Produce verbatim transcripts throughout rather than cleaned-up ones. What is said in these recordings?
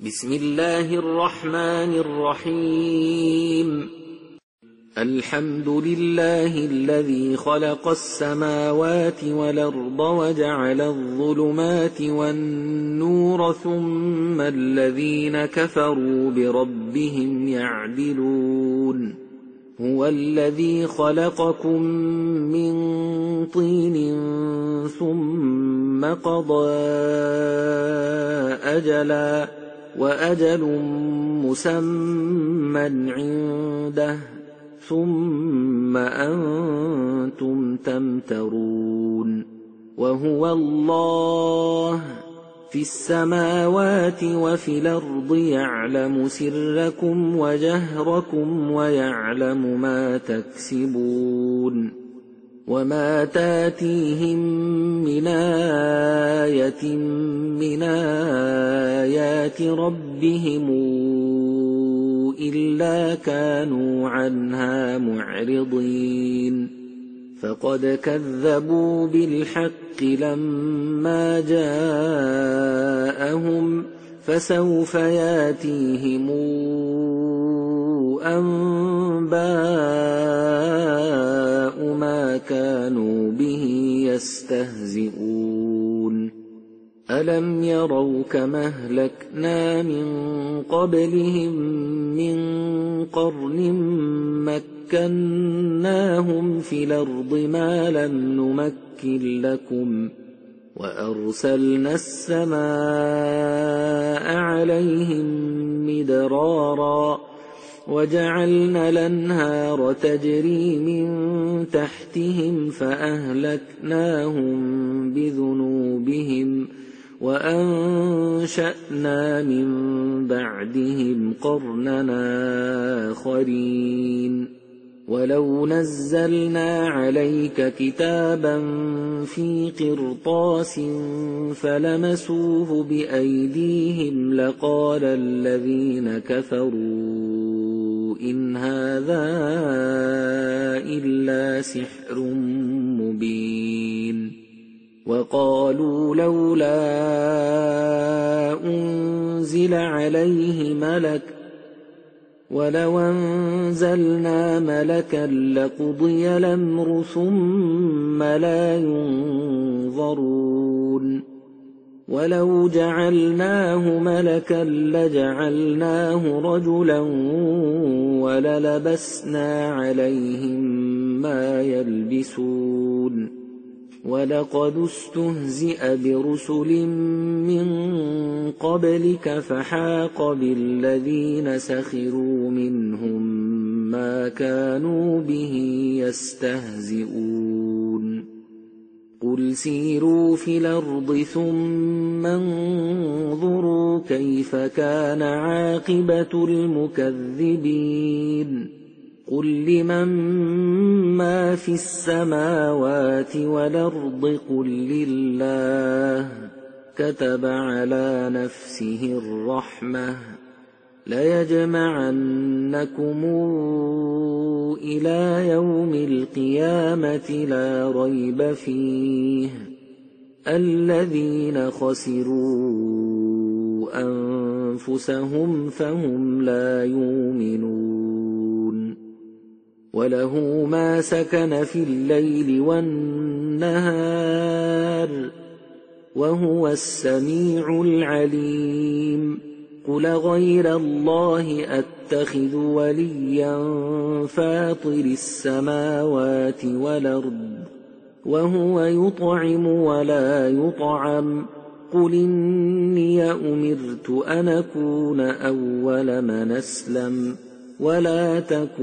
بسم الله الرحمن الرحيم الحمد لله الذي خلق السماوات والأرض وجعل الظلمات والنور ثم الذين كفروا بربهم يعدلون هو الذي خلقكم من طين ثم قضى أجلا وأجل مسمى عنده ثم أنتم تمترون وهو الله في السماوات وفي الأرض يعلم سركم وجهركم ويعلم ما تكسبون وما تاتيهم من آية من آيات ربهم إلا كانوا عنها معرضين فقد كذبوا بالحق لما جاءهم فسوف ياتيهم أنباء ما كانوا به يستهزئون ألم يروا كما أهلكنا من قبلهم من قرن مكناهم في الأرض ما لم نمكن لكم وأرسلنا السماء عليهم مدرارا وجعلنا الأنهار تجري من تحتهم فأهلكناهم بذنوبهم وأنشأنا من بعدهم قرننا آخرين ولو نزلنا عليك كتابا في قرطاس فلمسوه بأيديهم لقال الذين كفروا إن هذا إلا سحر مبين وقالوا لولا أنزل عليه ملك ولو أنزلنا ملكا لقضي الأمر ثم لا ينظرون ولو جعلناه ملكا لجعلناه رجلا وللبسنا عليهم ما يلبسون ولقد استهزئ برسل من قبلك فحاق بالذين سخروا منهم ما كانوا به يستهزئون قل سيروا في الأرض ثم انظروا كيف كان عاقبة المكذبين قل لمن ما في السماوات والأرض قل لله كتب على نفسه الرحمة ليجمعنكم إلى يوم القيامة لا ريب فيه الذين خسروا أنفسهم فهم لا يؤمنون وله ما سكن في الليل والنهار وهو السميع العليم قل غير الله أتخذ وليا فاطر السماوات والأرض وهو يطعم ولا يطعم قل إني أمرت أن أكون أول من أسلم ولا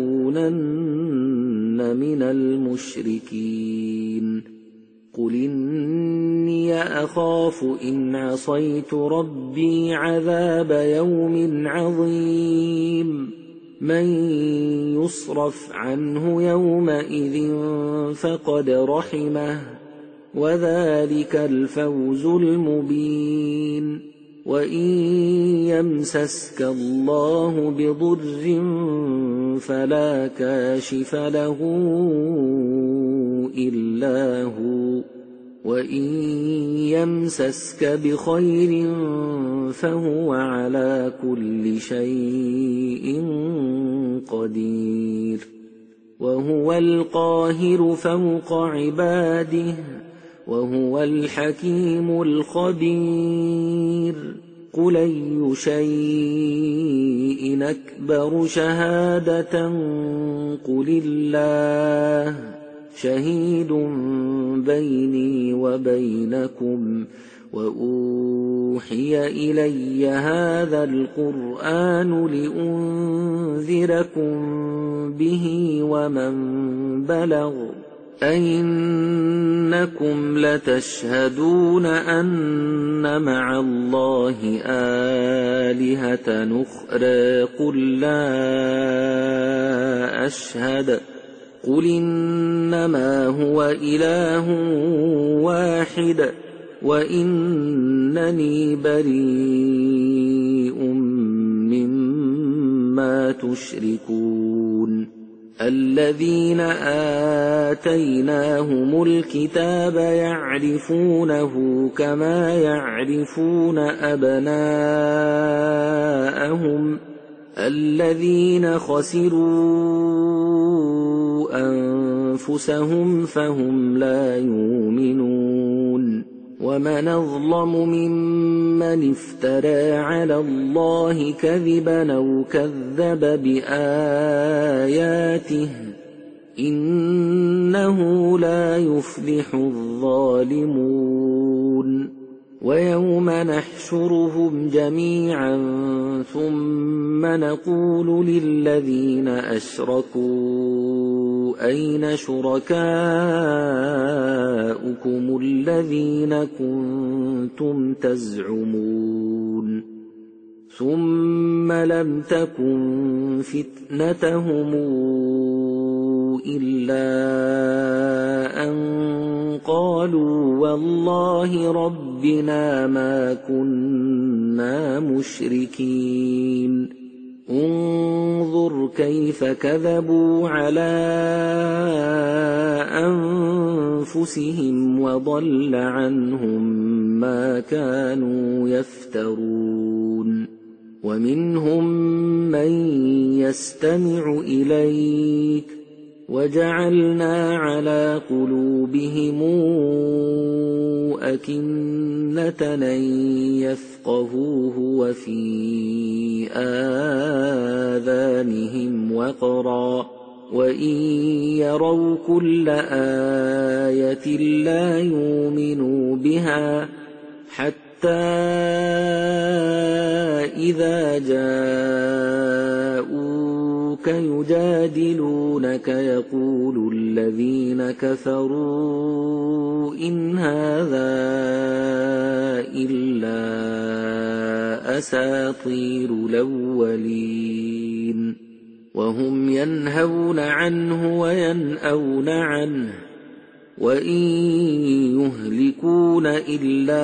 تكونن من المشركين قل إني أخاف إن عصيت ربي عذاب يوم عظيم من يصرف عنه يومئذ فقد رحمه وذلك الفوز المبين وإن يمسسك الله بضر فلا كاشف له إلا هو وإن يمسسك بخير فهو على كل شيء قدير وهو القاهر فوق عباده وهو الحكيم الخبير قل أي شيء أكبر شهادة قل الله شهيد بيني وبينكم وأوحي إلي هذا القرآن لأنذركم به ومن بلغ أئنكم لتشهدون أن مع الله آلهة أخرى قل لا أشهد قل إنما هو إله واحد وإنني بريء مما تشركون الذين آتيناهم الكتاب يعرفونه كما يعرفون أبناءهم الذين خسروا أنفسهم فهم لا يؤمنون ومن أظلم ممن افترى على الله كذبا أو كذب بآياته إنه لا يفلح الظالمون ويوم نحشرهم جميعا ثم نقول للذين أشركوا أين شركاؤكم الذين كنتم تزعمون ثم لم تكن فتنتهم إلا أن قالوا والله ربنا ما كنا مشركين انظر كيف كذبوا على أنفسهم وضل عنهم ما كانوا يفترون ومنهم من يستمع إليك وجعلنا على قلوبهم أكنة أن يفقهوه وفي آذانهم وقرا وإن يروا كل آية لا يؤمنوا بها حتى إذا جاءوك يجادلونك يقول الذين كفروا إن هذا إلا أساطير الأولين وهم ينهون عنه وينأون عنه وإن يهلكون إلا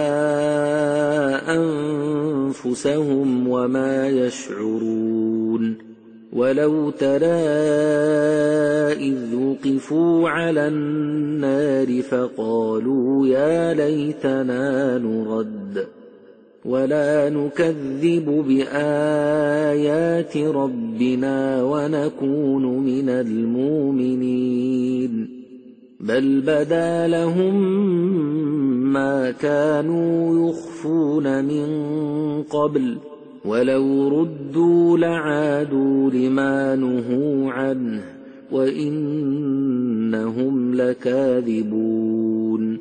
أنفسهم وما يشعرون ولو ترى إذ وقفوا على النار فقالوا يا ليتنا نرد ولا نكذب بآيات ربنا ونكون من المؤمنين بل بدا لهم ما كانوا يخفون من قبل ولو ردوا لعادوا لما نهوا عنه وإنهم لكاذبون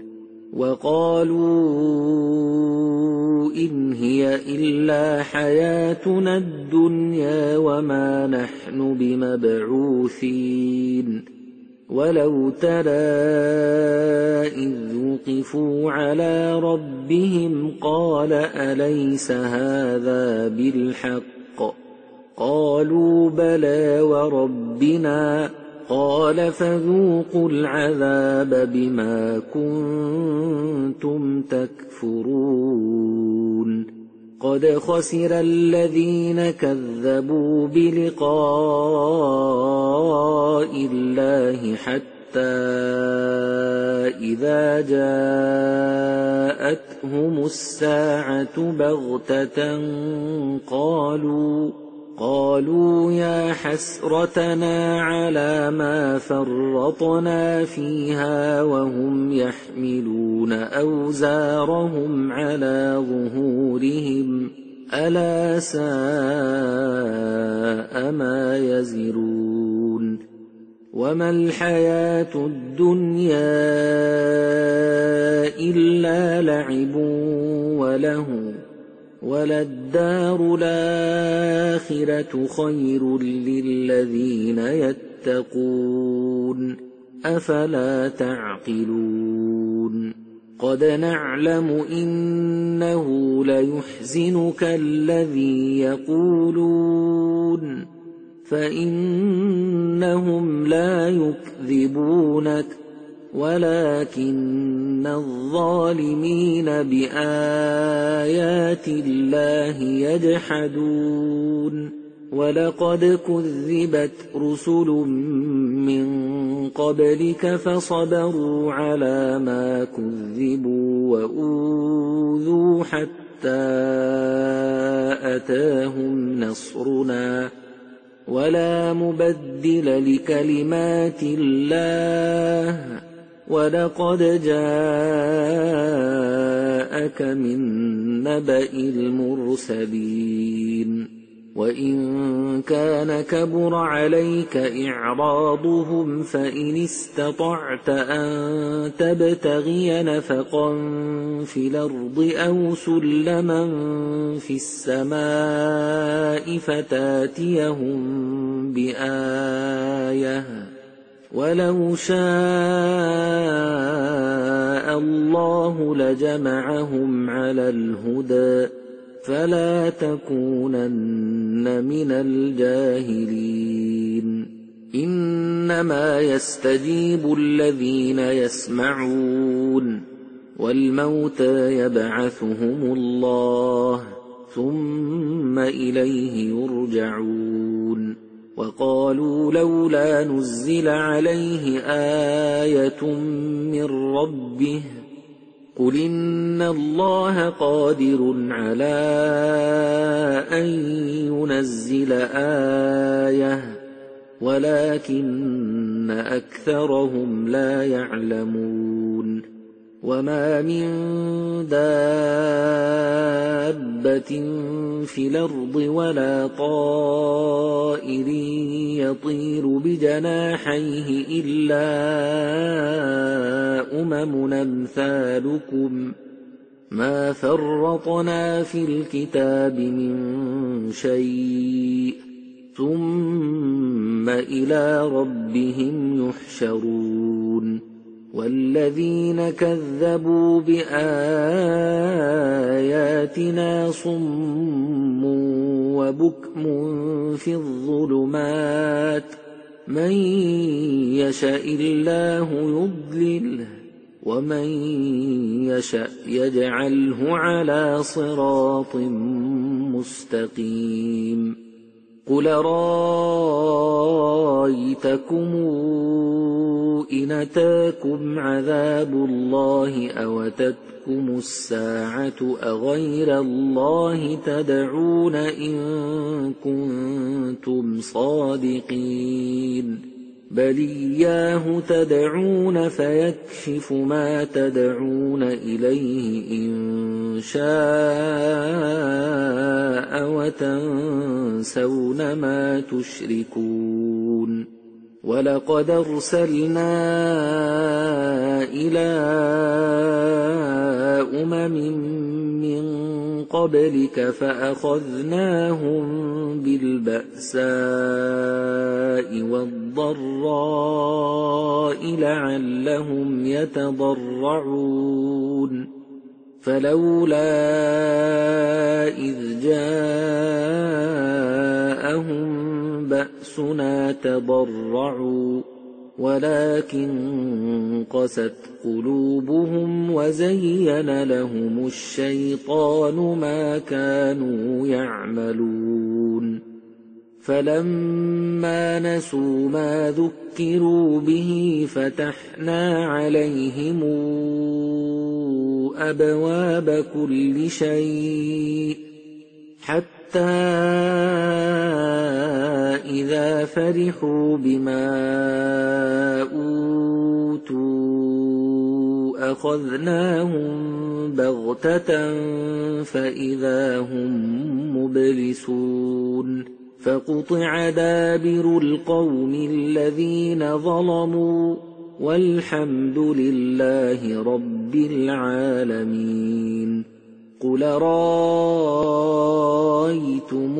وقالوا إن هي إلا حياتنا الدنيا وما نحن بمبعوثين ولو ترى إذ وقفوا على ربهم قال أليس هذا بالحق قالوا بلى وربنا قال فذوقوا العذاب بما كنتم تكفرون قد خسر الذين كذبوا بلقاء الله حتى إذا جاءتهم الساعة بغتة قالوا قالوا يا حسرتنا على ما فرطنا فيها وهم يحملون أوزارهم على ظهورهم ألا ساء ما يزرون وما الحياة الدنيا إلا لعب وله وللدار الآخرة خير للذين يتقون أفلا تعقلون قد نعلم إنه ليحزنك الذي يقولون فإنهم لا يكذبونك ولكن الظالمين بآيات الله يجحدون ولقد كذبت رسل من قبلك فصبروا على ما كذبوا وأوذوا حتى أتاهم نصرنا ولا مبدل لكلمات الله ولقد جاءك من نبأ المرسلين وإن كان كبر عليك إعراضهم فإن استطعت أن تبتغي نفقا في الأرض أو سلما في السماء فتاتيهم بآية ولو شاء الله لجمعهم على الهدى فلا تكونن من الجاهلين إنما يستجيب الذين يسمعون والموتى يبعثهم الله ثم إليه يرجعون وقالوا لولا نزل عليه آية من ربه قل إن الله قادر على أن ينزل آية ولكن أكثرهم لا يعلمون وما من دابة في الأرض ولا طائر يطير بجناحيه إلا أمم أمثالكم ما فرطنا في الكتاب من شيء ثم إلى ربهم يحشرون والذين كذبوا بآياتنا صم وبكم في الظلمات من يشاء الله يضلله ومن يشاء يجعله على صراط مستقيم قل رأيتكم إن أتاكم عذاب الله أو أتتكم الساعة أغير الله تدعون إن كنتم صادقين بل إياه تدعون فيكشف ما تدعون إليه إن شاء وتنسون ما تشركون ولقد أرسلنا إلى أمم من قبلك فأخذناهم بالبأساء والضراء لعلهم يتضرعون فلولا إذ جاءهم بأسنا تضرعوا ولكن قست قلوبهم وزين لهم الشيطان ما كانوا يعملون فلما نسوا ما ذكروا به فتحنا عليهم أبواب كل شيء حتى إذا فرحوا بما أوتوا أخذناهم بغتة فإذا هم مبلسون فقطع دابر القوم الذين ظلموا والحمد لله رب العالمين. قل رأيتم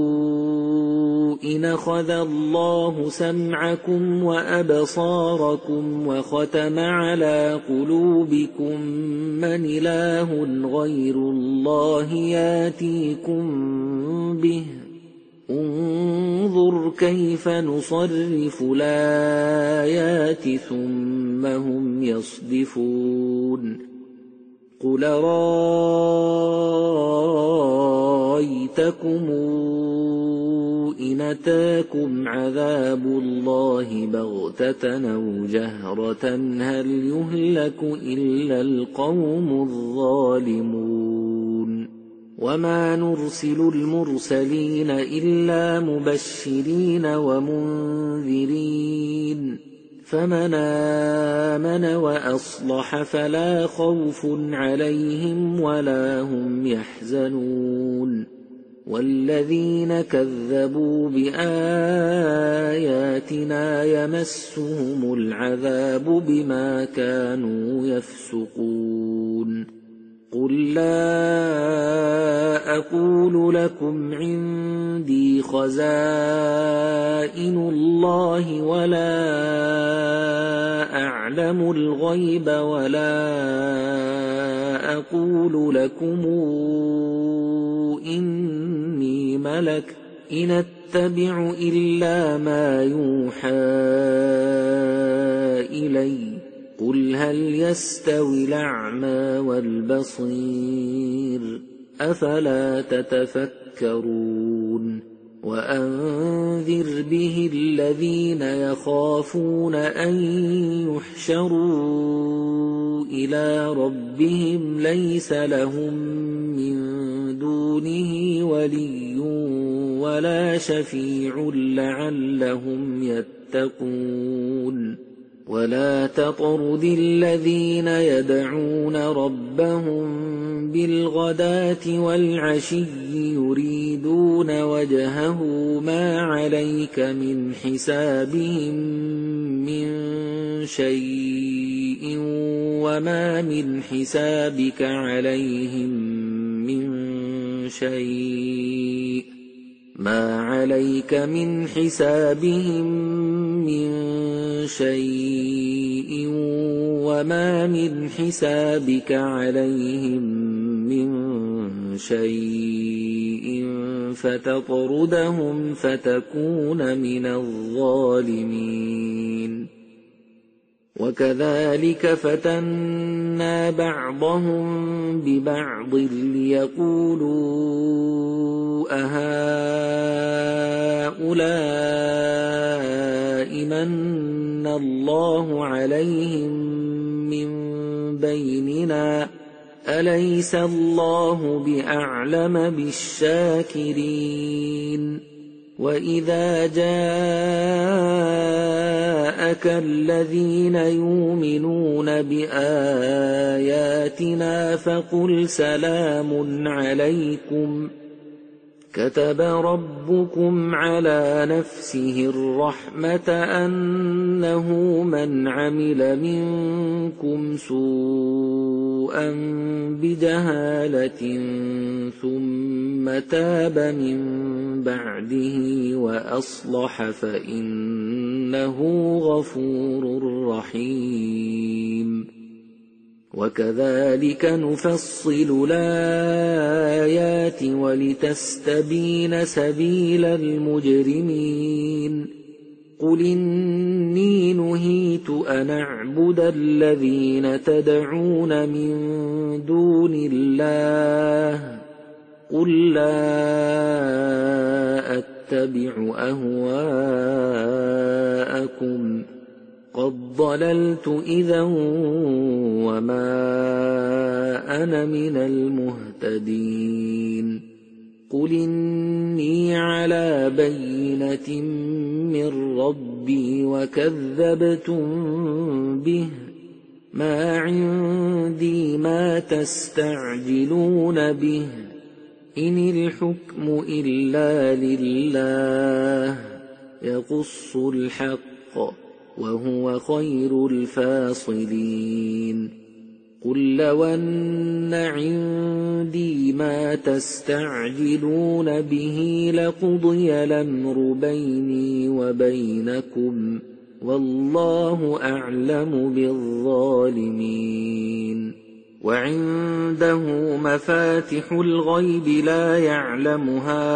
إن أخذ الله سمعكم وأبصاركم وختم على قلوبكم من إله غير الله ياتيكم به انظر كيف نصرف الآيات ثم هم يصدفون. قل رأيتكم إن أتاكم عذاب الله بغتة أو جهرة هل يهلك إلا القوم الظالمون. وما نرسل المرسلين إلا مبشرين ومنذرين فمن آمن وأصلح فلا خوف عليهم ولا هم يحزنون. والذين كذبوا بآياتنا يمسهم العذاب بما كانوا يفسقون. قل لا أقول لكم عندي خزائن الله ولا أعلم الغيب ولا أقول لكم إني ملك إن أتبع إلا ما يوحى إلي. قل هل يستوي الأعمى والبصير أفلا تتفكرون. وأنذر به الذين يخافون أن يحشروا إلى ربهم ليس لهم من دونه ولي ولا شفيع لعلهم يتقون. ولا تطرد الذين يدعون ربهم بالغداة والعشي يريدون وجهه ما عليك من حسابهم من شيء وما من حسابك عليهم من شيء ما عليك من حسابهم من شيء وما من حسابك عليهم من شيء فتطردهم فتكون من الظالمين. وكذلك فتنا بعضهم ببعض ليقولوا أهؤلاء من الله عليهم من بيننا أليس الله بأعلم بالشاكرين. وإذا جاءك الذين يؤمنون بآياتنا فقل سلام عليكم كتب ربكم على نفسه الرحمة أنه من عمل منكم سوءا بجهالة ثم تاب من بعده وأصلح فإنه غفور رحيم. وكذلك نفصل الآيات ولتستبين سبيل المجرمين. قل إني نهيت أن أعبد الذين تدعون من دون الله قل لا أتبع أهواءكم قد ضللت إذا وما أنا من المهتدين قل إني على بينة من ربي وكذبتم به ما عندي ما تستعجلون به إن الحكم إلا لله يقص الحق وهو خير الفاصلين قل لو أن عندي ما تستعجلون به لقضي الأمر بيني وبينكم والله أعلم بالظالمين وعنده مفاتح الغيب لا يعلمها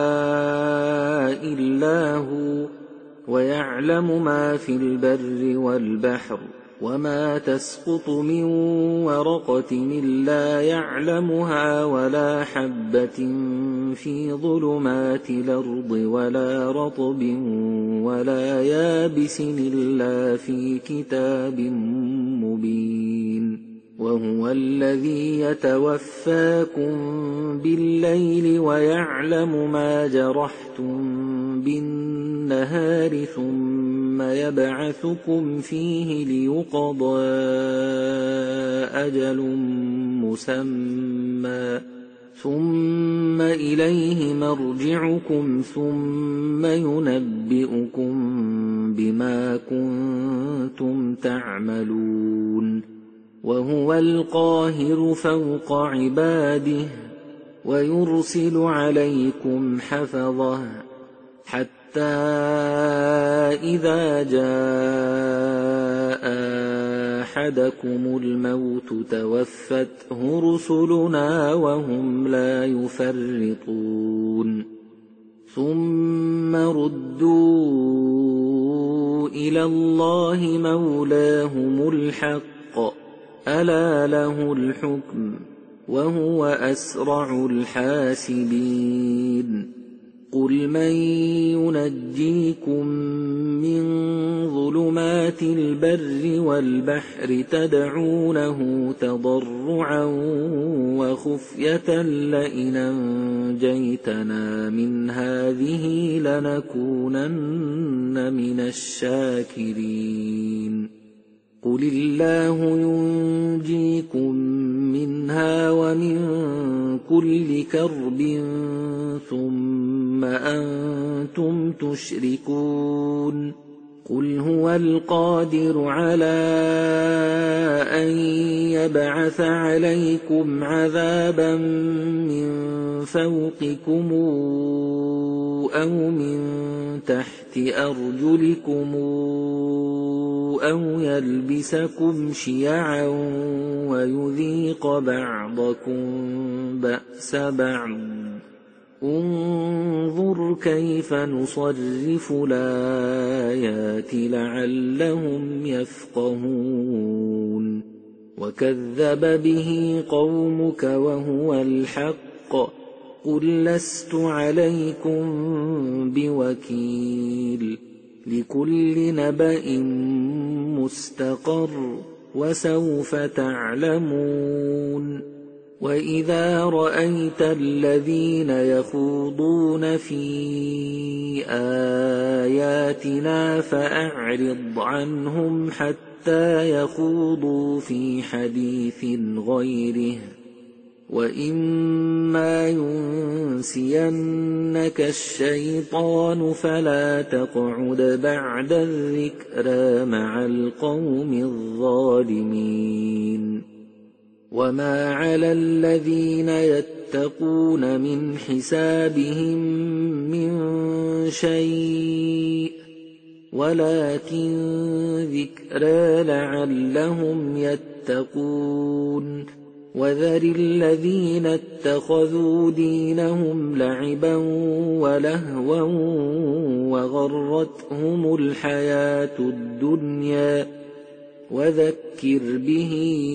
إلا هو ويعلم ما في البر والبحر وما تسقط من ورقة إلا يعلمها ولا حبة في ظلمات الأرض ولا رطب ولا يابس إلا في كتاب مبين وهو الذي يتوفاكم بالليل ويعلم ما جرحتم بالنهار ثم يبعثكم فيه ليقضى أجل مسمى ثم إليه مرجعكم ثم ينبئكم بما كنتم تعملون وهو القاهر فوق عباده ويرسل عليكم حفظه حتى إذا جاء أحدكم الموت توفته رسلنا وهم لا يفرطون ثم ردوا إلى الله مولاهم الحق ألا له الحكم وهو أسرع الحاسبين قل من ينجيكم من ظلمات البر والبحر تدعونه تضرعا وخفية لئن أنجيتنا من هذه لنكونن من الشاكرين قل الله ينجيكم منها ومن كل كرب ثم أنتم تشركون قل هو القادر على أن يبعث عليكم عذابا من فوقكم أو من تحت أرجلكم أو يلبسكم شيعا ويذيق بعضكم بأس بعض انظر كيف نصرف الآيات لعلهم يفقهون وكذب به قومك وهو الحق قل لست عليكم بوكيل لكل نبأ مستقر وسوف تعلمون وإذا رأيت الذين يخوضون في آياتنا فأعرض عنهم حتى يخوضوا في حديث غيره وإما ينسينك الشيطان فلا تقعد بعد الذكرى مع القوم الظالمين وما على الذين يتقون من حسابهم من شيء ولكن ذكرى لعلهم يتقون وذر الذين اتخذوا دينهم لعبا ولهوا وغرتهم الحياة الدنيا وذكر به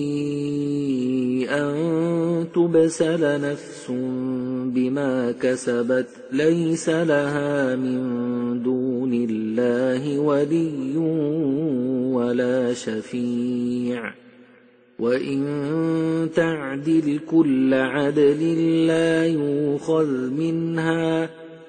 أن تبسل نفس بما كسبت ليس لها من دون الله ولي ولا شفيع وإن تعدل كل عدل لا يؤخذ منها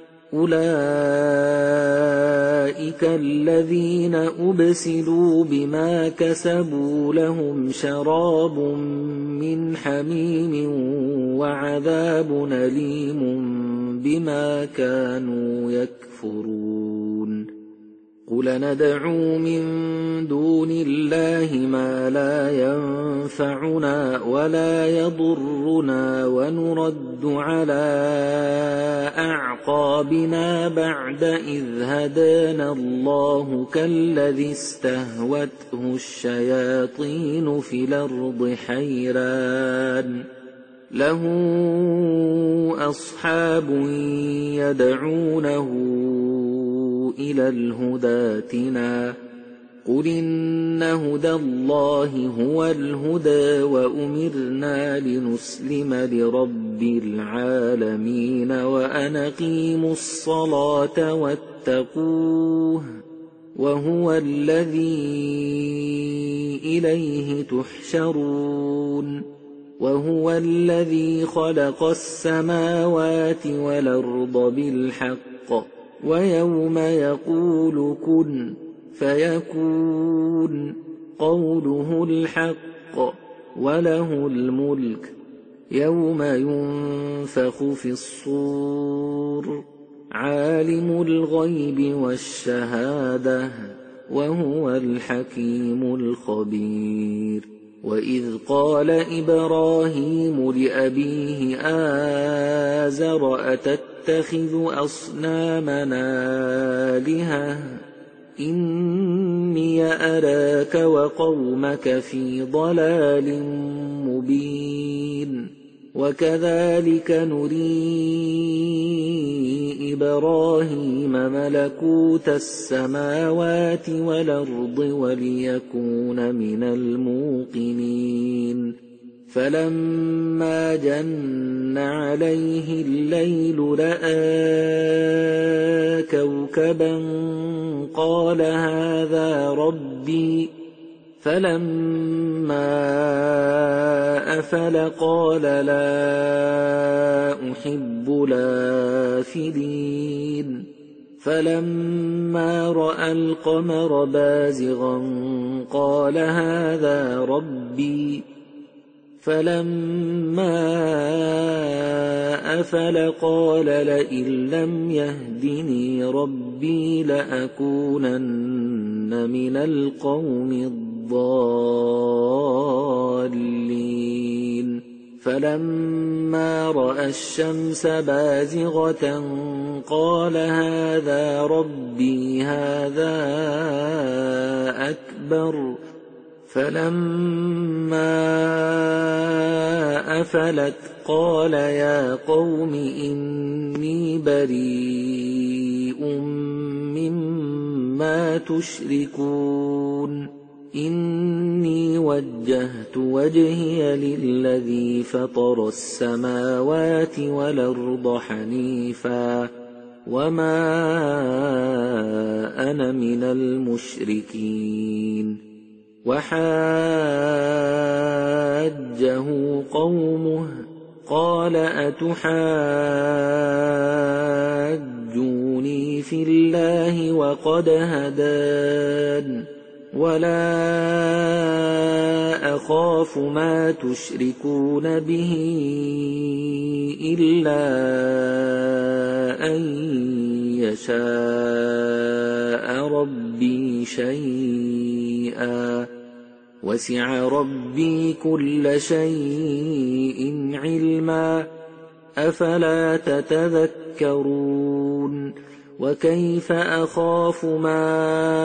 أولئك الذين أبسلوا بما كسبوا لهم شراب من حميم وعذاب أليم بما كانوا يكفرون قل ندعو من دون الله ما لا ينفعنا ولا يضرنا ونرد على أعقابنا بعد إذ هدانا الله كالذي استهوته الشياطين في الأرض حيران له أصحاب يدعونه إلى الهدى ائتنا قل إن هدى الله هو الهدى وأمرنا لنسلم لرب العالمين وأن أقيموا الصلاة واتقوه وهو الذي إليه تحشرون وهو الذي خلق السماوات والأرض بالحق ويوم يقول كن فيكون قوله الحق وله الملك يوم ينفخ في الصور عالم الغيب والشهادة وهو الحكيم الخبير وإذ قال إبراهيم لأبيه آزر أتتخذ أصنامنا آلهة إني أراك وقومك في ضلال مبين وكذلك نري إبراهيم ملكوت السماوات والأرض وليكون من الموقنين فلما جن عليه الليل رأى كوكبا قال هذا ربي فلما أفل قال لا أحب الآفلين فلما رأى القمر بازغا قال هذا ربي فلما أفل قال لئن لم يهدني ربي لأكونن من القوم الضالين فلما رأى الشمس بازغة قال هذا ربي هذا أكبر فلما أفلت قال يا قوم إني بريء مما تشركون إني وجهت وجهي للذي فطر السماوات والأرض حنيفا وما أنا من المشركين وحاجه قومه قال أتحاجوني في الله وقد هدان ولا أخاف ما تشركون به إلا أن يشاء ربي شيئا وسع ربي كل شيء علما أفلا تتذكرون وكيف أخاف ما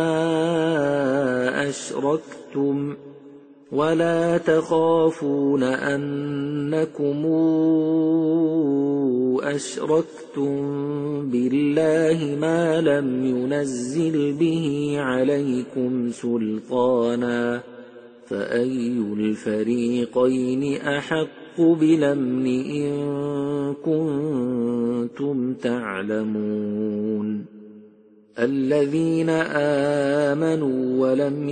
أشركتم ولا تخافون أنكم أشركتم بالله ما لم ينزل به عليكم سلطانا فأي الفريقين أحق بالأمن إن كنتم تعلمون الذين آمنوا ولم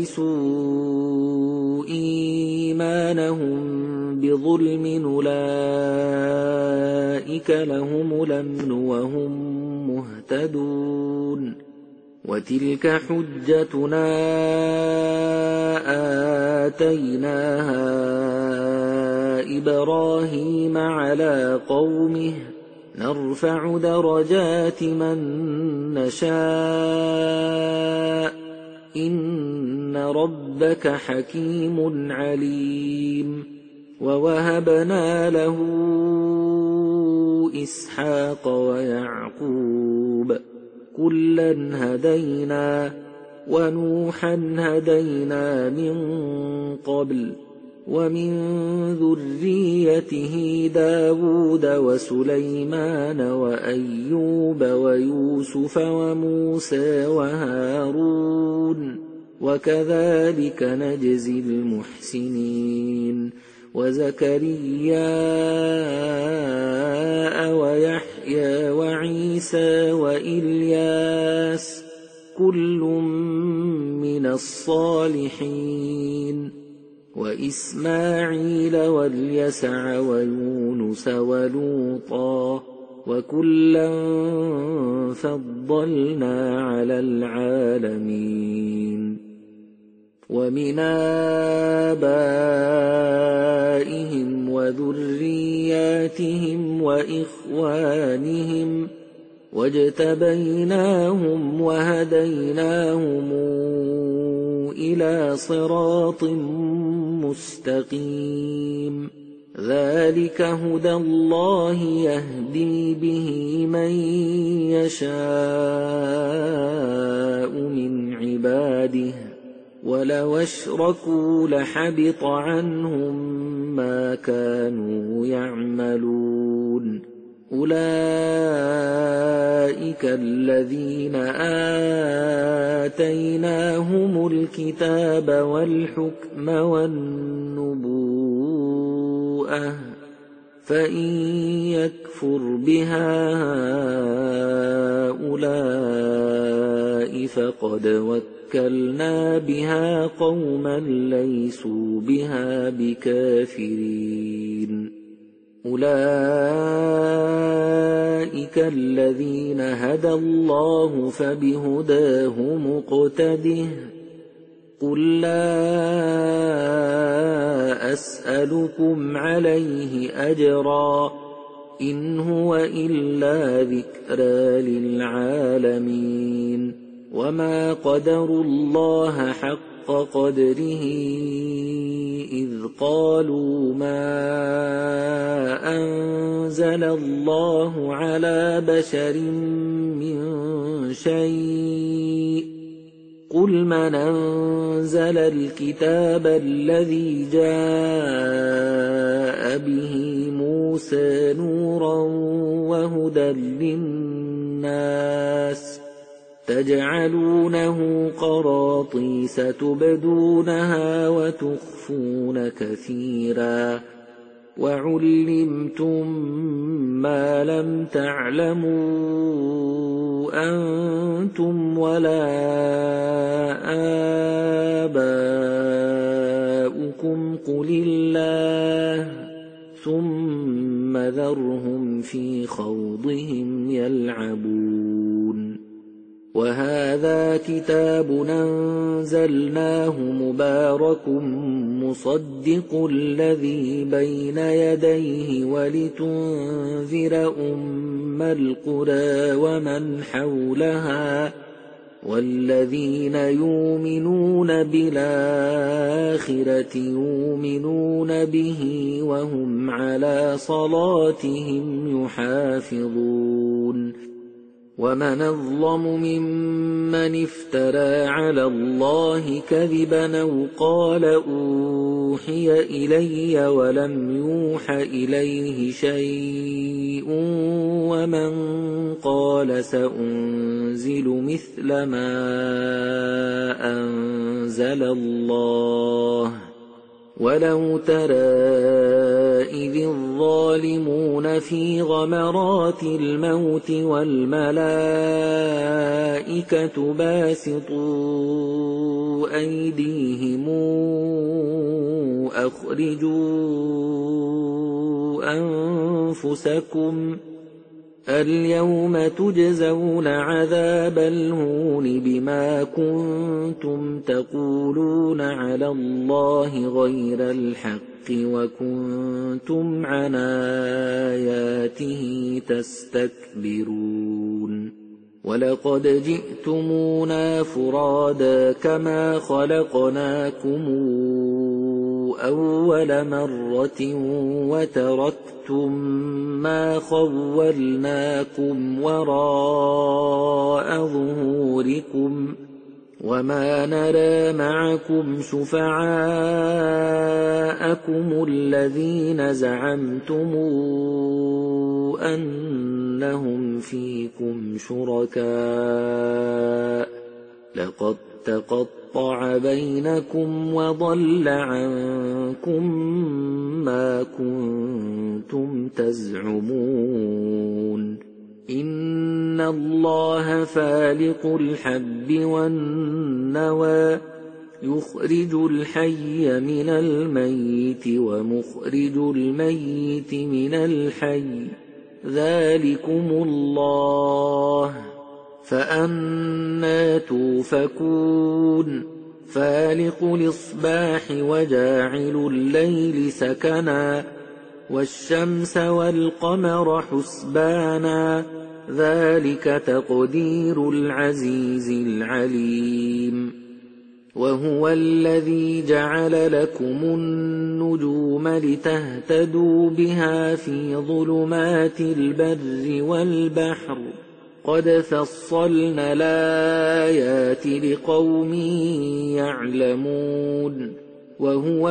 يلبسوا إيمانهم بظلم أولئك لهم الأمن وهم مهتدون وتلك حجتنا آتيناها إبراهيم على قومه نرفع درجات من نشاء إن ربك حكيم عليم ووهبنا له إسحاق ويعقوب كلا هدينا ونوحا هدينا من قبل ومن ذريته داود وسليمان وأيوب ويوسف وموسى وهارون وكذلك نجزي المحسنين وزكريا ويحيى وعيسى وإلياس كل من الصالحين وإسماعيل واليسع ويونس ولوطا وكلا فضلنا على العالمين ومن آبائهم وذرياتهم وإخوانهم واجتبيناهم وهديناهم إلى صراط مستقيم ذلك هدى الله يهدي به من يشاء من عباده ولو أشركوا لحبط عنهم ما كانوا يعملون أولئك الذين آتيناهم الكتاب والحكم والنبوءة فإن يكفر بها هؤلاء فقد وكلنا بها قوما ليسوا بها بكافرين أولئك الذين هدى الله فبهداه مقتده قل لا أسألكم عليه أجرا إن هو إلا ذكرى للعالمين وما قدروا الله حق قدره إذ قالوا ما أنزل الله على بشر من شيء قل من أنزل الكتاب الذي جاء به موسى نورا وهدى للناس تجعلونه قراطيس تبدونها وتخفون كثيرا وعلمتم ما لم تعلموا أنتم ولا آباؤكم قل الله ثم ذرهم في خوضهم يلعبون وهذا كتاب أنزلناه مبارك مصدق الذي بين يديه ولتنذر أم القرى ومن حولها والذين يؤمنون بالآخرة يؤمنون به وهم على صلاتهم يحافظون ومن أظلم ممن افترى على الله كذبا أو قال أوحي أوحي إلي ولم يوح إليه شيء ومن قال سأنزل مثل ما أنزل الله ولو ترى إذ الظالمون في غمرات الموت والملائكة باسطوا أيديهم أخرجوا أنفسكم اليوم تجزون عذاب الهون بما كنتم تقولون على الله غير الحق وكنتم عن آياته تستكبرون ولقد جئتمونا فرادا كما خلقناكم أول مرة وتركتم ما خولناكم وراء ظهوركم وما نرى معكم شفعاءكم الذين زعمتم أنهم فيكم شركاء لقد تقطع بينكم وضل عنكم ما كنتم تزعمون إن الله فالق الحب والنوى يخرج الحي من الميت ومخرج الميت من الحي ذلكم الله فأنى توفكون فالق الإصباح وجاعل الليل سكنا والشمس والقمر حسبانا ذلك تقدير العزيز العليم وهو الذي جعل لكم النجوم لتهتدوا بها في ظلمات البر والبحر قد فصلنا الآيات لقوم يعلمون وهو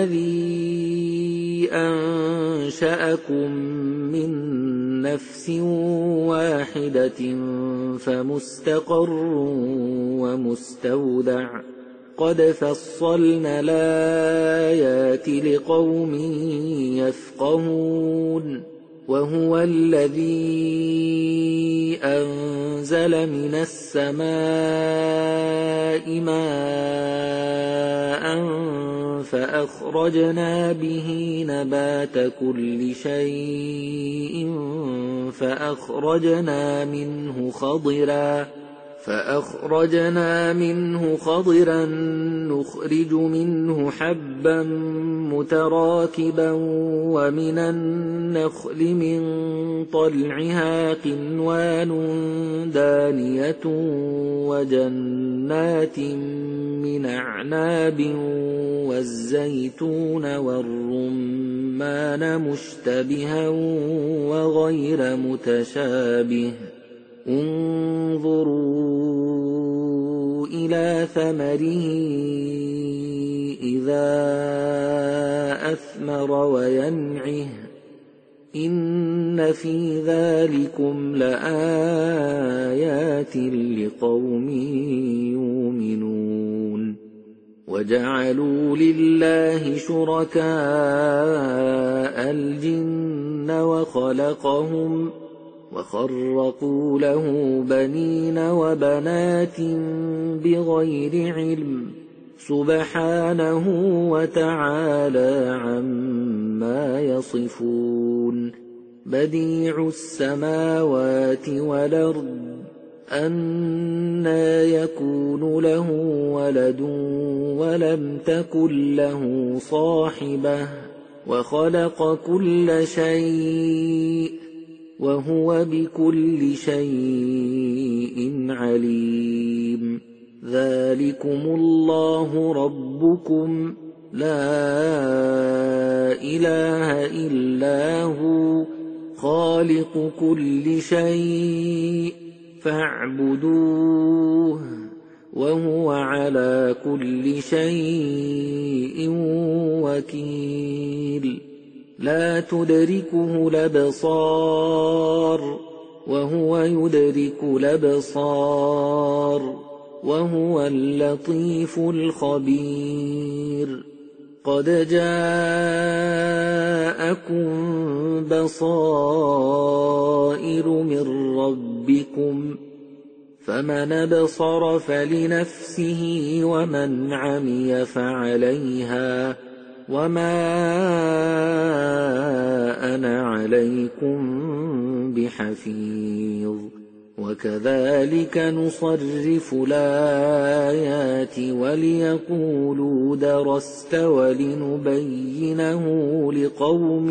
الذي أنشأكم من نفس واحدة فمستقر ومستودع قد فصلنا الآيات لقوم يفقهون وهو الذي أنزل من السماء ماء فأخرجنا به نبات كل شيء فأخرجنا منه خضرا فأخرجنا منه خضرا نخرج منه حبا متراكبا ومن النخل من طلعها قنوان دانية وجنات من أعناب والزيتون والرمان مشتبها وغير متشابه انظروا إلى ثمره إذا أثمر وينعه إن في ذلكم لآيات لقوم يؤمنون وجعلوا لله شركاء الجن وخلقهم وخرقوا له بنين وبنات بغير علم سبحانه وتعالى عما يصفون بديع السماوات والأرض أنى يكون له ولد ولم تكن له صاحبة وخلق كل شيء وهو بكل شيء عليم ذلكم الله ربكم لا إله إلا هو خالق كل شيء فاعبدوه وهو على كل شيء وكيل لا تدركه الأبصار وهو يدرك الأبصار وهو اللطيف الخبير قد جاءكم بصائر من ربكم فمن أبصر فلنفسه ومن عمي فعليها وما أنا عليكم بحفيظ وكذلك نصرف الآيات وليقولوا درست ولنبينه لقوم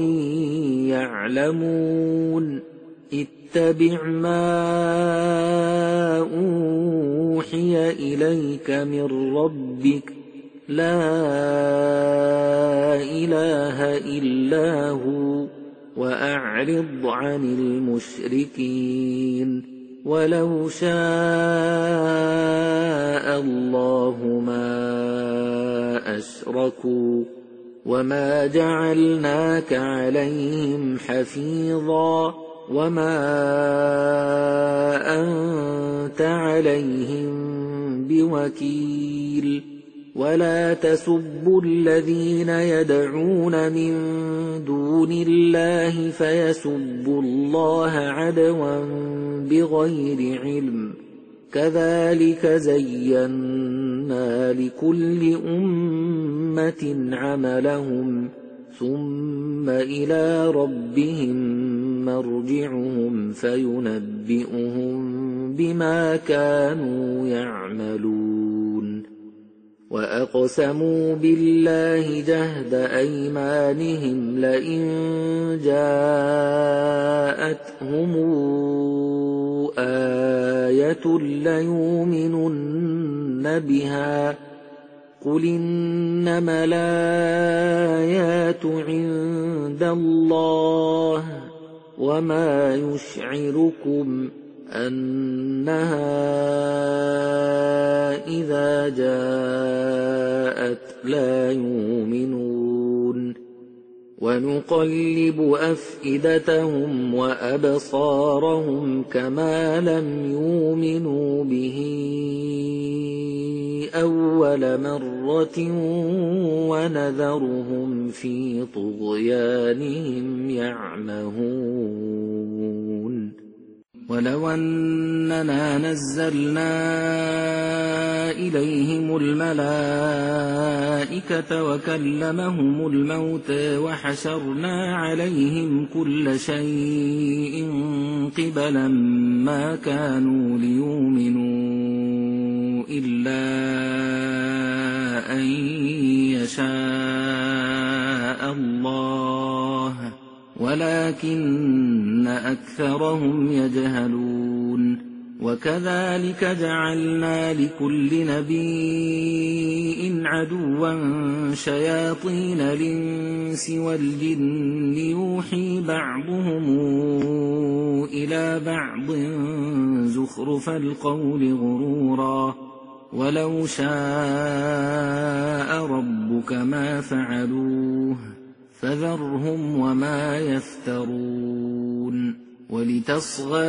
يعلمون اتبع ما أوحي إليك من ربك لا إله إلا هو وأعرض عن المشركين ولو شاء الله ما أشركوا وما جعلناك عليهم حفيظا وما أنت عليهم بوكيل ولا تسبوا الذين يدعون من دون الله فيسبوا الله عدوا بغير علم كذلك زينا لكل أمة عملهم ثم إلى ربهم مرجعهم فينبئهم بما كانوا يعملون وأقسموا بالله جهد أيمانهم لئن جاءتهم آية ليؤمنن بها قل إنما الآيات عند الله وما يشعركم أنها إذا جاءت لا يؤمنون ونقلب أفئدتهم وأبصارهم كما لم يؤمنوا به أول مرة ونذرهم في طغيانهم يعمهون ولو أننا نزلنا إليهم الملائكة وكلمهم الموتى وحشرنا عليهم كل شيء قبلا ما كانوا ليؤمنوا إلا أن يشاء الله ولكن أكثرهم يجهلون وكذلك جعلنا لكل نبي عدوا شياطين الإنس والجن يوحي بعضهم إلى بعض زخرف القول غرورا ولو شاء ربك ما فعلوه فذرهم وما يفترون ولتصغى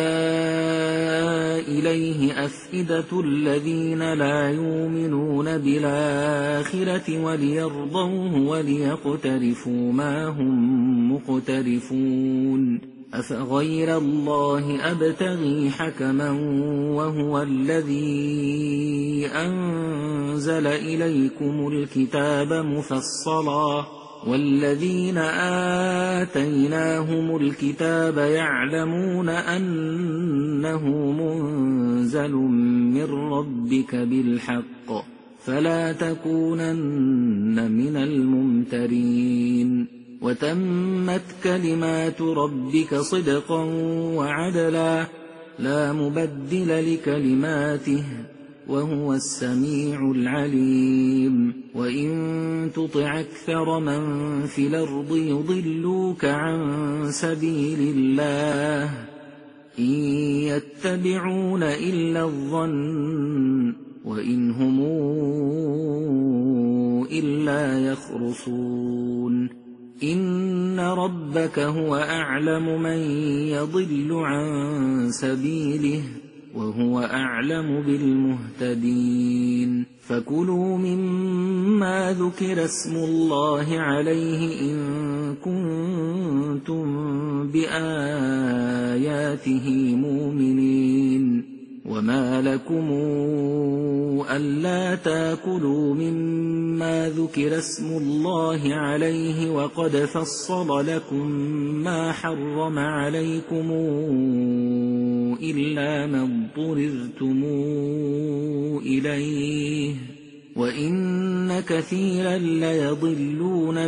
إليه أفئدة الذين لا يؤمنون بالآخرة وليرضوه وليقترفوا ما هم مقترفون أفغير الله أبتغي حكما وهو الذي أنزل إليكم الكتاب مفصلا والذين آتيناهم الكتاب يعلمون أنه منزل من ربك بالحق فلا تكونن من الممترين وتمت كلمات ربك صدقا وعدلا لا مبدل لكلماته وهو السميع العليم وإن تطع أكثر من في الأرض يضلوك عن سبيل الله إن يتبعون إلا الظن وإن هم إلا يخرصون إن ربك هو أعلم من يضل عن سبيله وهو أعلم بالمهتدين فكلوا مما ذكر اسم الله عليه إن كنتم بآياته مؤمنين وما لكم ألا تاكلوا مما ذكر اسم الله عليه وقد فصل لكم ما حرم عليكم إلا ما اضطررتم إليه وإن كثيرا ليضلون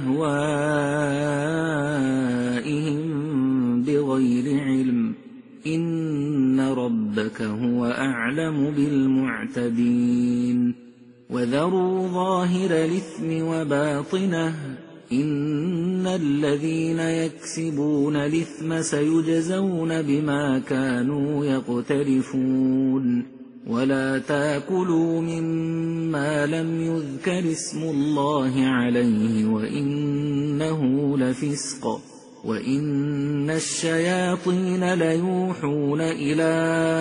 بأهوائهم بغير علم إن ربك هو أعلم بالمعتدين وذروا ظاهر الإثم وباطنه إن الذين يكسبون الإثم سيجزون بما كانوا يقترفون ولا تاكلوا مما لم يذكر اسم الله عليه وإنه لفسق وإن الشياطين ليوحون إلى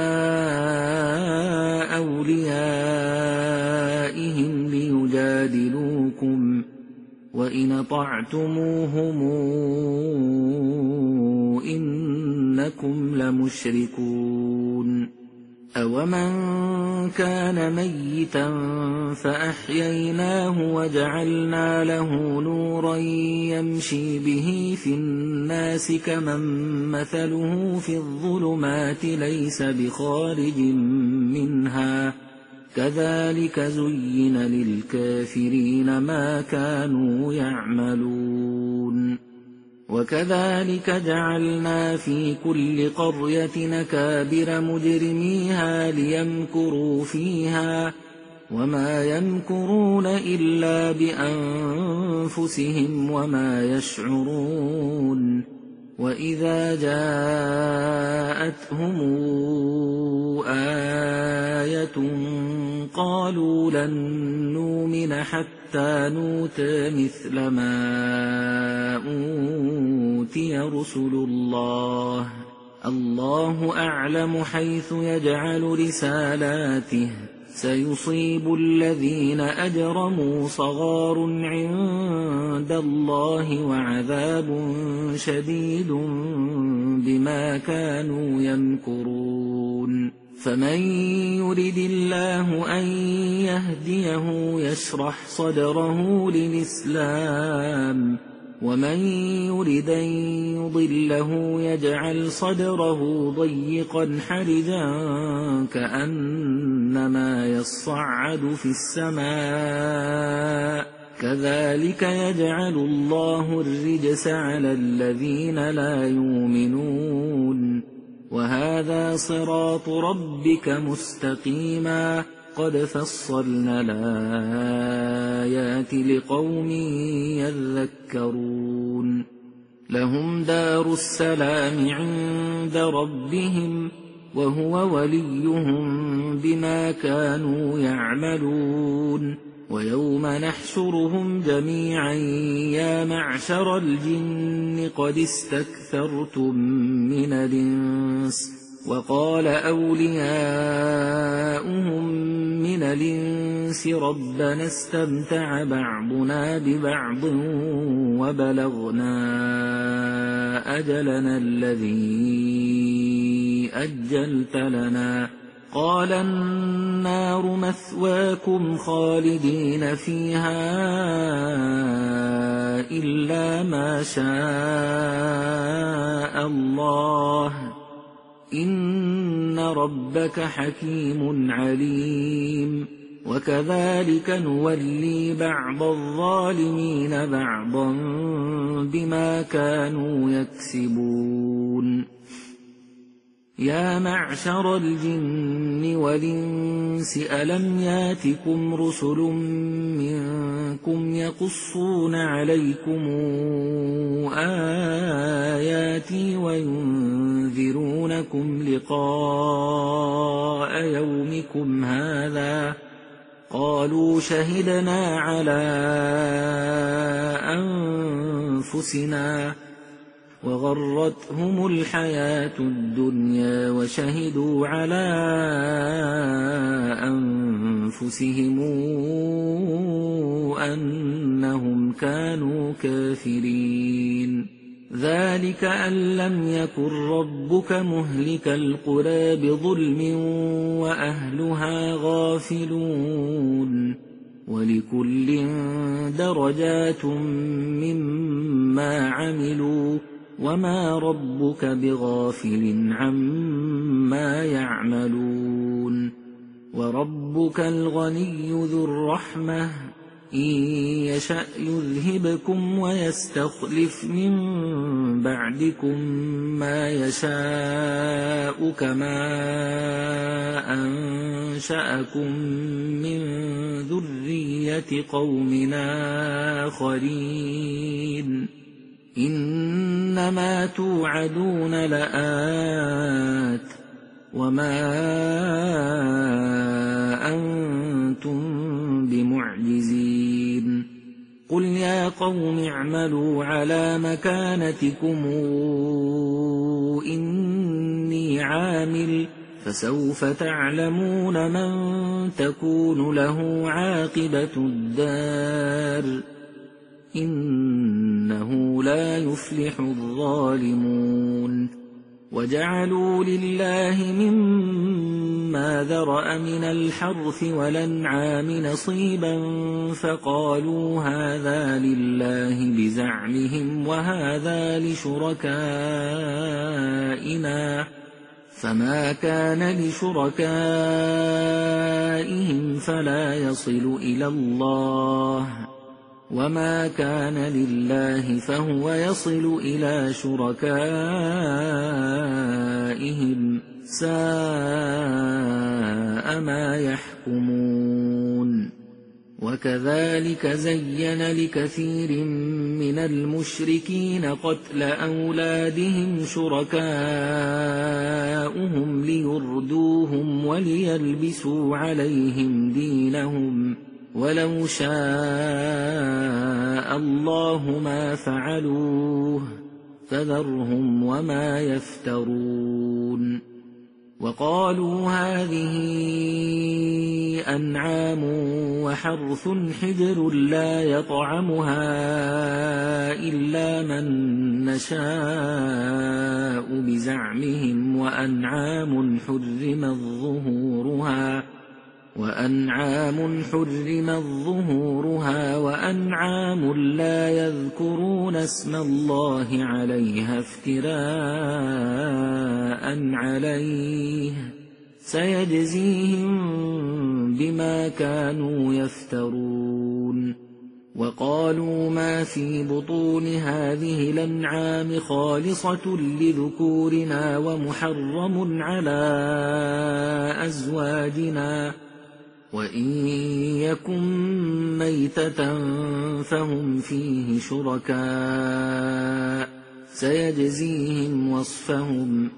أوليائهم ليجادلوكم وإن أطعتموهم إنكم لمشركون أومن كان ميتا فأحييناه وجعلنا له نورا يمشي به في الناس كمن مثله في الظلمات ليس بخارج منها كذلك زين للكافرين ما كانوا يعملون وكذلك جعلنا في كل قرية أكابر مجرميها ليمكروا فيها وما يمكرون إلا بأنفسهم وما يشعرون وإذا جاءتهم آية قالوا لن نؤمن حتى نؤتى مثل ما أوتي رسل الله الله أعلم حيث يجعل رسالاته سيصيب الذين أجرموا صغار عند الله وعذاب شديد بما كانوا يمكرون فمن يرد الله أن يهديه يشرح صدره للإسلام ومن يرد أن يضله يجعل صدره ضيقا حرجا كأنما يصعد في السماء كذلك يجعل الله الرجس على الذين لا يؤمنون وهذا صراط ربك مستقيما قد فصلنا الآيات لقوم يذكرون لهم دار السلام عند ربهم وهو وليهم بما كانوا يعملون ويوم نحشرهم جميعا يا معشر الجن قد استكثرتم من الإنس وقال أولياؤهم من الإنس ربنا استمتع بعضنا ببعض وبلغنا أجلنا الذي أجلت لنا قال النار مثواكم خالدين فيها إلا ما شاء الله إن ربك حكيم عليم وكذلك نولي بعض الظالمين بعضا بما كانوا يكسبون يا معشر الجن والإنس ألم ياتكم رسل منكم يقصون عليكم آياتي وينذرونكم لقاء يومكم هذا قالوا شهدنا على أنفسنا وغرتهم الحياة الدنيا وشهدوا على أنفسهم أنهم كانوا كافرين ذلك أن لم يكن ربك مهلك القرى بظلم وأهلها غافلون ولكل درجات مما عملوا وما ربك بغافل عما يعملون وربك الغني ذو الرحمة إن يشأ يذهبكم ويستخلف من بعدكم ما يشاء كما أنشأكم من ذرية قوم آخرين إنما توعدون لآت وما أنتم بمعجزين قل يا قوم اعملوا على مكانتكم إني عامل فسوف تعلمون من تكون له عاقبة الدار إنه لا يفلح الظالمون وجعلوا لله مما ذرأ من الحرث والأنعام نصيبا فقالوا هذا لله بزعمهم وهذا لشركائنا فما كان لشركائهم فلا يصل إلى الله وما كان لله فهو يصل إلى شركائهم ساء ما يحكمون وكذلك زين لكثير من المشركين قتل أولادهم شركاؤهم ليردوهم وليلبسوا عليهم دينهم ولو شاء الله ما فعلوه فذرهم وما يفترون وقالوا هذه أنعام وحرث حجر لا يطعمها إلا من نشاء بزعمهم وأنعام حرمت ظهورها وأنعام حرمت ظهورها وأنعام لا يذكرون اسم الله عليها افتراء عليه سيجزيهم بما كانوا يفترون وقالوا ما في بطون هذه الأنعام خالصة لذكورنا ومحرم على أزواجنا وإن يكن ميتة فهم فيه شركاء سيجزيهم وصفهم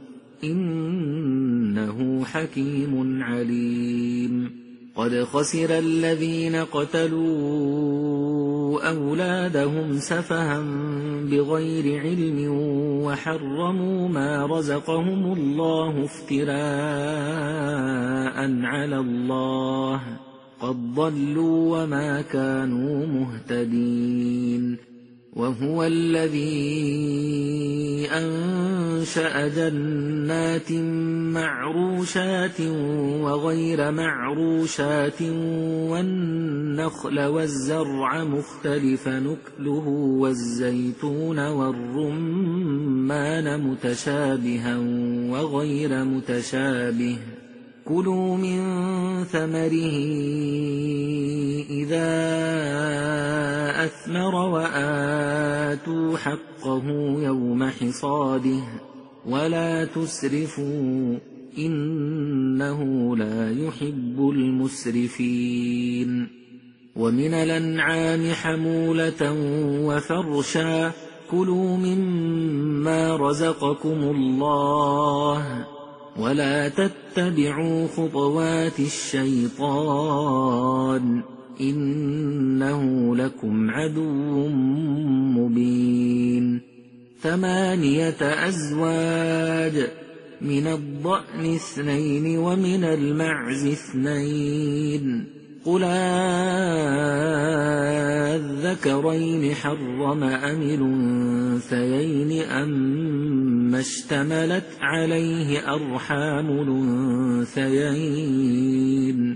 إنه حكيم عليم قد خسر الذين قتلوا أولادهم سفها بغير علم وحرموا ما رزقهم الله افتراء على الله قد ضلوا وما كانوا مهتدين وهو الذي أنشأ جنات معروشات وغير معروشات والنخل والزرع مختلف نكله والزيتون والرمان متشابها وغير متشابه كلوا من ثمره إذا أثمر وآتوا حقه يوم حصاده ولا تسرفوا إنه لا يحب المسرفين ومن الأنعام حمولة وفرشا كلوا مما رزقكم الله ولا تتبعوا خطوات الشيطان إنه لكم عدو مبين ثمانية أزواج من الضأن اثنين ومن المعز اثنين قل أذكرين حرم أم الأنثيين أما اشتملت عليه أرحام الأنثيين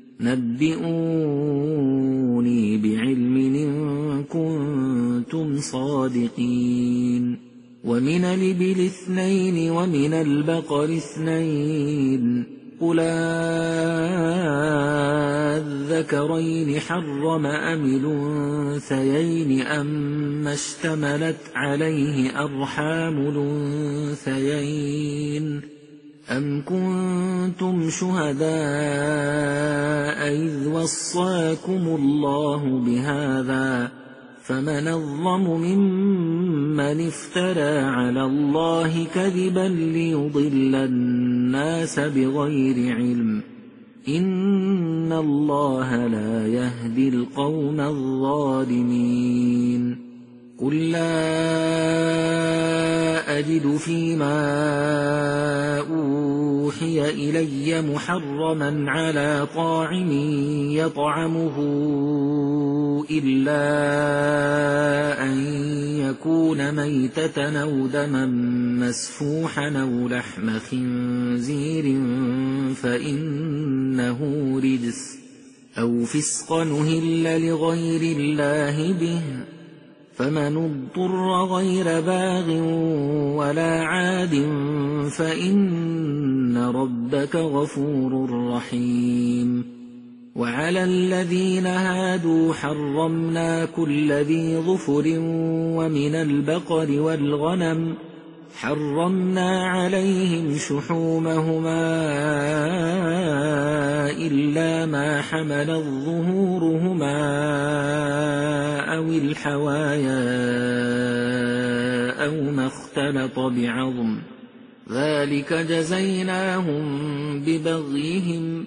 نبئوني بعلم إن كنتم صادقين ومن الإبل اثنين ومن البقر اثنين قل أذكرين حرم أم الأنثيين أما اشتملت عليه أرحام الأنثيين أم كنتم شهداء إذ وصاكم الله بهذا فمن أظلم ممن افترى على الله كذبا ليضل الناس بغير علم إن الله لا يهدي القوم الظالمين قل لا أجد فيما أوحي إلي محرما على طاعم يطعمه إلا أن يكون ميتة أو دما مسفوحا أو لحم خنزير فإنه رجس أو فسقا أهل لغير الله به فمن اضطر غير باغ ولا عاد فإن ربك غفور رحيم وعلى الذين هادوا حرمنا كل ذي ظفر ومن البقر والغنم حرمنا عليهم شحومهما إلا ما حملت ظهورهما أو الحوايا أو ما اختلط بعظم ذلك جزيناهم ببغيهم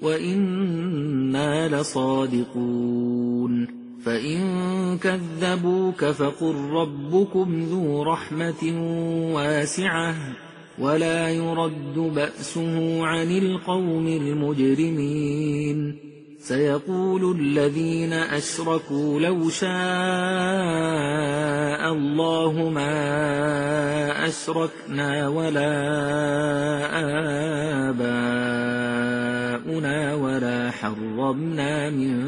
وإنا لصادقون فإن كذبوك فقل ربكم ذو رحمة واسعة ولا يرد بأسه عن القوم المجرمين سيقول الذين أشركوا لو شاء الله ما أشركنا ولا آباؤنا ولا حرمنا من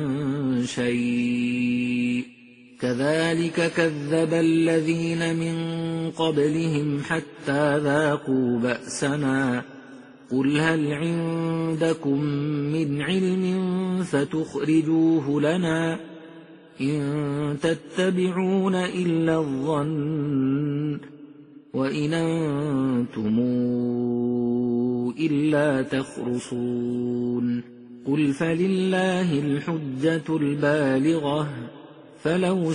شيء كذلك كذب الذين من قبلهم حتى ذاقوا بأسنا قل هل عندكم من علم فتخرجوه لنا إن تتبعون إلا الظن وإن أنتم إلا تخرصون قل فلله الحجة البالغة فلو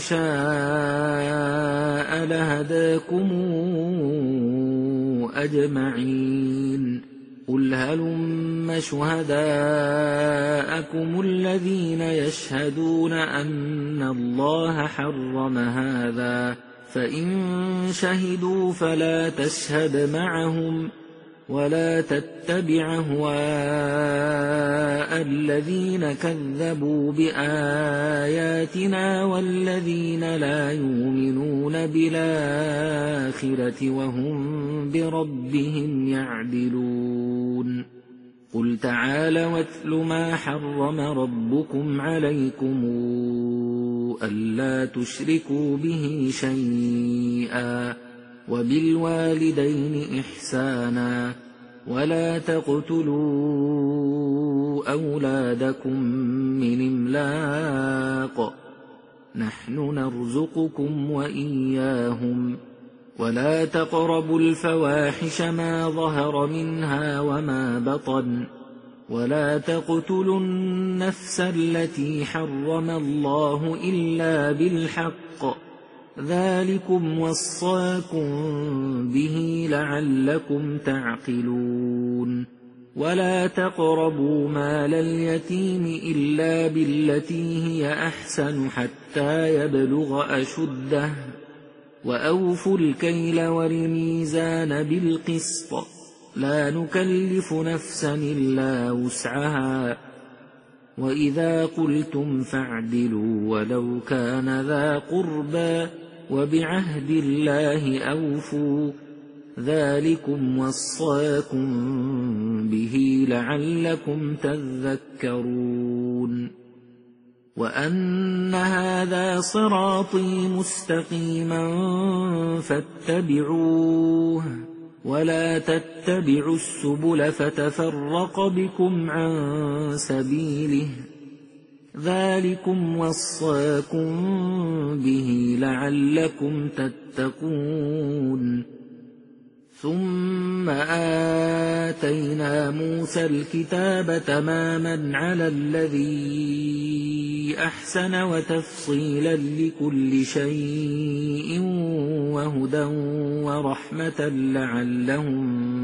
شاء لهداكم أجمعين قل هلم شهداءكم الذين يشهدون أن الله حرم هذا فإن شهدوا فلا تشهد معهم ولا تتبع أهواء الذين كذبوا بآياتنا والذين لا يؤمنون بالآخرة وهم بربهم يعدلون قل تعالوا واتل ما حرم ربكم عليكم ألا تشركوا به شيئا وبالوالدين إحسانا ولا تقتلوا أولادكم من إملاق نحن نرزقكم وإياهم ولا تقربوا الفواحش ما ظهر منها وما بطن ولا تقتلوا النفس التي حرم الله إلا بالحق ذلكم وصاكم به لعلكم تعقلون ولا تقربوا مال اليتيم إلا بالتي هي أحسن حتى يبلغ أشده وأوفوا الكيل والميزان بالقسط لا نكلف نفسا إلا وسعها وإذا قلتم فاعدلوا ولو كان ذا قربى وبعهد الله أوفوا ذلكم وصاكم به لعلكم تذكرون وأن هذا صراطي مستقيما فاتبعوه ولا تتبعوا السبل فتفرق بكم عن سبيله ذلكم وصاكم به لعلكم تتقون ثم آتينا موسى الكتاب تماما على الذي أحسن وتفصيلا لكل شيء وهدى ورحمة لعلهم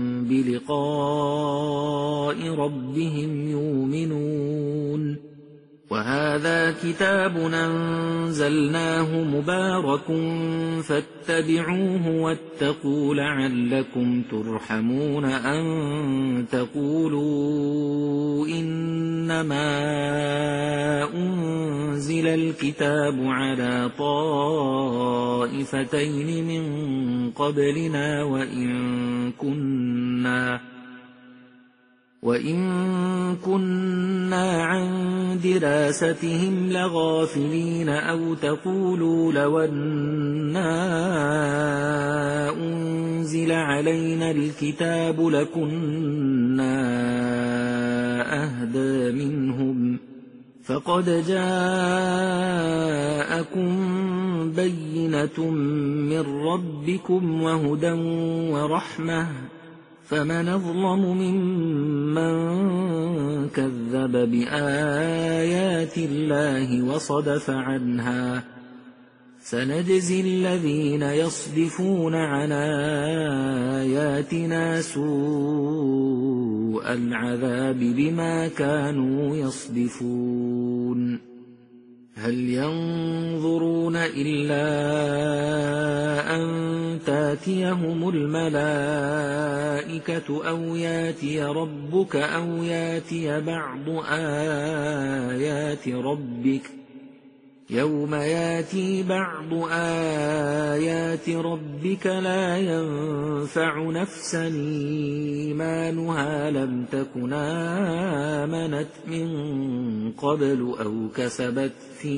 بلقاء ربهم يؤمنون وهذا كتاب أنزلناه مبارك فاتبعوه واتقوا لعلكم ترحمون أن تقولوا إنما أنزل الكتاب على طائفتين من قبلنا وإن كنا وإن كنا عن دراستهم لغافلين أو تقولوا لو أنا أنزل علينا الكتاب لكنا أهدى منهم فقد جاءكم بينة من ربكم وهدى ورحمة فمن أظلم ممن كذب بآيات الله وصدف عنها سنجزي الذين يصدفون عن آياتنا سوء العذاب بما كانوا يصدفون هل ينظرون إلا أن تاتيهم الملائكة أو ياتي ربك أو ياتي بعض آيات ربك يوم ياتي بعض آيات ربك لا ينفع نفسا إيمانها لم تكن آمنت من قبل أو كسبت في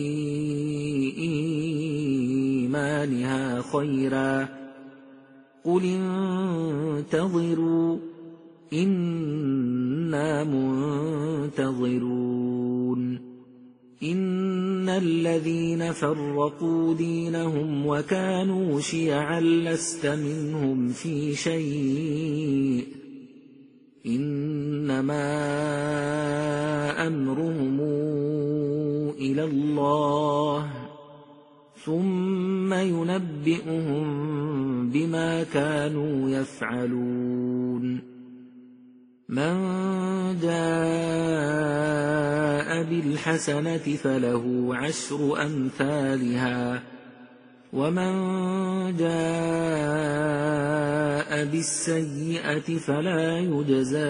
إيمانها خيرا قل انتظروا إنا منتظرون إن الذين فرقوا دينهم وكانوا شيعا لست منهم في شيء إنما أمرهم إلى الله ثم ينبئهم بما كانوا يفعلون من جاء بالحسنة فله عشر أمثالها ومن جاء بالسيئة فلا يجزى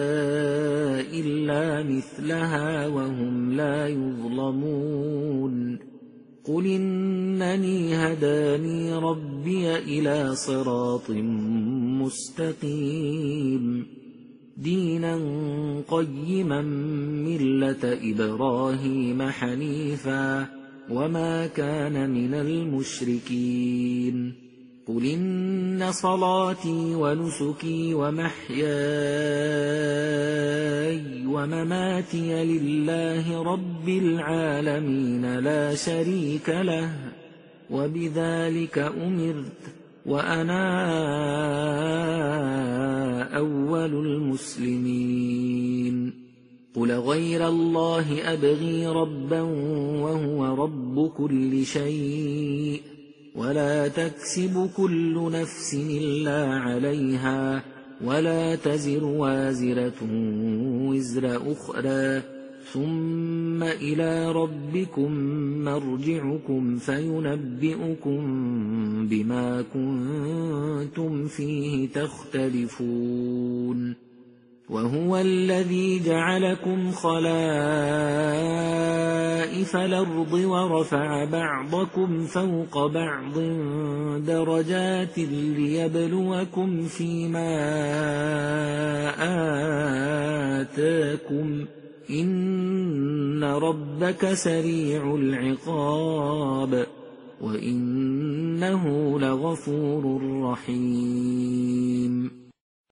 إلا مثلها وهم لا يظلمون قل إنني هداني ربي إلى صراط مستقيم دينا قيما ملة إبراهيم حنيفا وما كان من المشركين قل إن صلاتي ونسكي ومحياي ومماتي لله رب العالمين لا شريك له وبذلك أمرت وأنا أول المسلمين. قل غير الله أبغي ربا وهو رب كل شيء، ولا تكسب كل نفس إلا عليها، ولا تزر وازرة وزر أخرى، ثم إلى ربكم مرجعكم فينبئكم بما كنتم فيه تختلفون. وهو الذي جعلكم خلائف الأرض ورفع بعضكم فوق بعض درجات ليبلوكم فيما آتاكم، إن ربك سريع العقاب، وإنه لغفور رحيم.